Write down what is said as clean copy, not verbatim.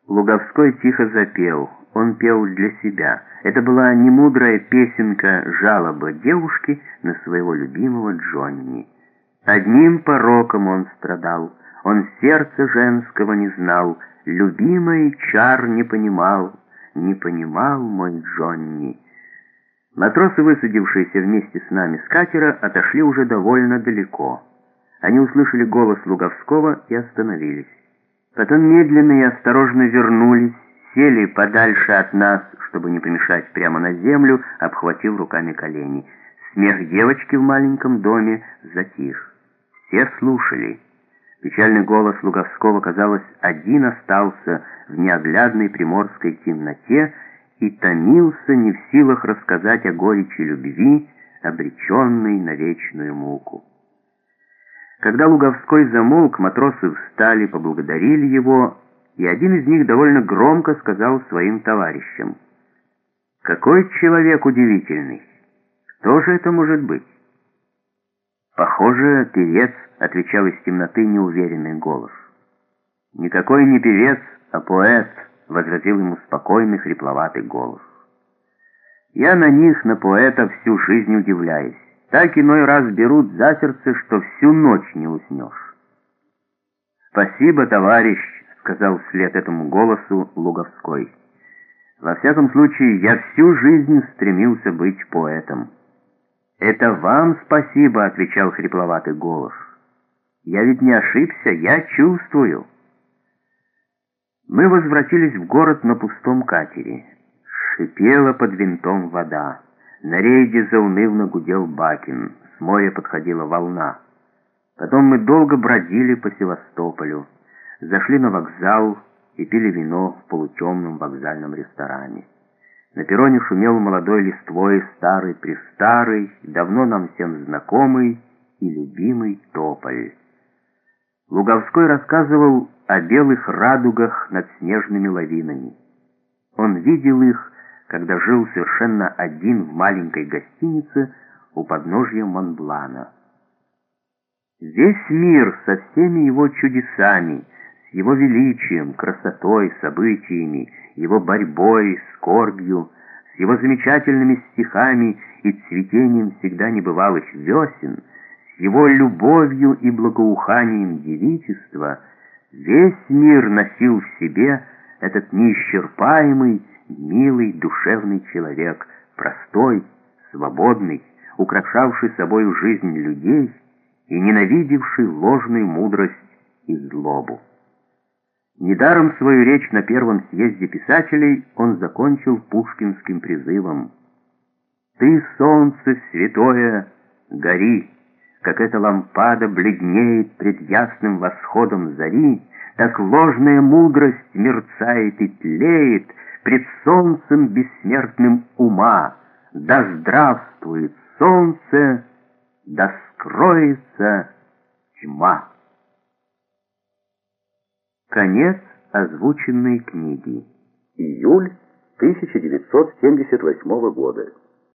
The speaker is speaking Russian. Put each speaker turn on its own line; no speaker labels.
Луговской тихо запел. Он пел для себя. Это была немудрая песенка, жалоба девушки на своего любимого Джонни. Одним пороком он страдал, он сердца женского не знал, любимый чар не понимал мой Джонни. Матросы, высадившиеся вместе с нами с катера, отошли уже довольно далеко. Они услышали голос Луговского и остановились. Потом медленно и осторожно вернулись, сели подальше от нас, чтобы не помешать прямо на землю, обхватив руками колени. Смех девочки в маленьком доме затих. Все слушали. Печальный голос Луговского, казалось, один остался в неоглядной приморской темноте и томился, не в силах рассказать о горечи любви, обреченной на вечную муку. Когда Луговской замолк, матросы встали, поблагодарили его, и один из них довольно громко сказал своим товарищам: «Какой человек удивительный! Кто же это может быть?» «Похоже, певец», — отвечал из темноты неуверенный голос. «Никакой не певец, а поэт», — возразил ему спокойный, хрипловатый голос. «Я на них, на поэтов, всю жизнь удивляюсь. Так иной раз берут за сердце, что всю ночь не уснешь». «Спасибо, товарищ», — сказал вслед этому голосу Луговской. «Во всяком случае, я всю жизнь стремился быть поэтом». «Это вам спасибо», — отвечал хрипловатый голос. «Я ведь не ошибся, я чувствую». Мы возвратились в город на пустом катере. Шипела под винтом вода. На рейде заунывно гудел Бакин. С моря подходила волна. Потом мы долго бродили по Севастополю. Зашли на вокзал и пили вино в полутемном вокзальном ресторане. На перроне шумел молодой листвой старый-престарый, давно нам всем знакомый и любимый тополь. Луговской рассказывал о белых радугах над снежными лавинами. Он видел их, когда жил совершенно один в маленькой гостинице у подножья Монблана. Весь мир со всеми его чудесами, с его величием, красотой, событиями, его борьбой, скорбью, с его замечательными стихами и цветением всегда небывалых весен, с его любовью и благоуханием девичества, весь мир носил в себе этот неисчерпаемый, милый, душевный человек, простой, свободный, украшавший собою жизнь людей и ненавидевший ложную мудрость и злобу. Недаром свою речь на первом съезде писателей он закончил пушкинским призывом: «Ты, солнце святое, гори, как эта лампада бледнеет пред ясным восходом зари, так ложная мудрость мерцает и тлеет пред солнцем бессмертным ума. Да здравствует солнце, да скроется тьма». Конец озвученной книги. Июль 1978 года.